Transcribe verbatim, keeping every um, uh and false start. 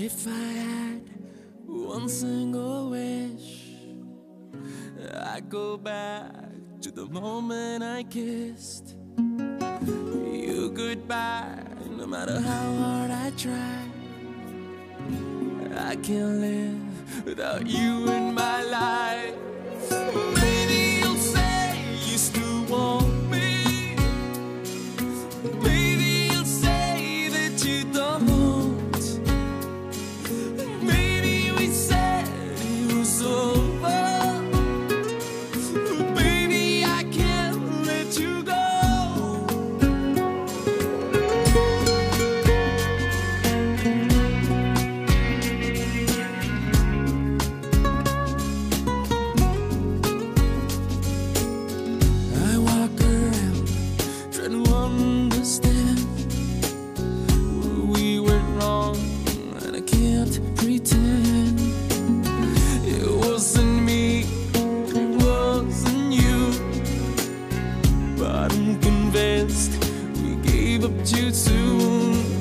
If I had one single wish, I'd go back to the moment I kissed you goodbye. No matter how hard I try, I can't live without you in my life. Maybe you'll say you still want me. Maybe you'll say that you don't. Maybe we said it was over, but baby, I can't let you go. I walk around trying to understand where we went wrong, and I can't pretend it wasn't me, it wasn't you. But I'm convinced we gave up too soon.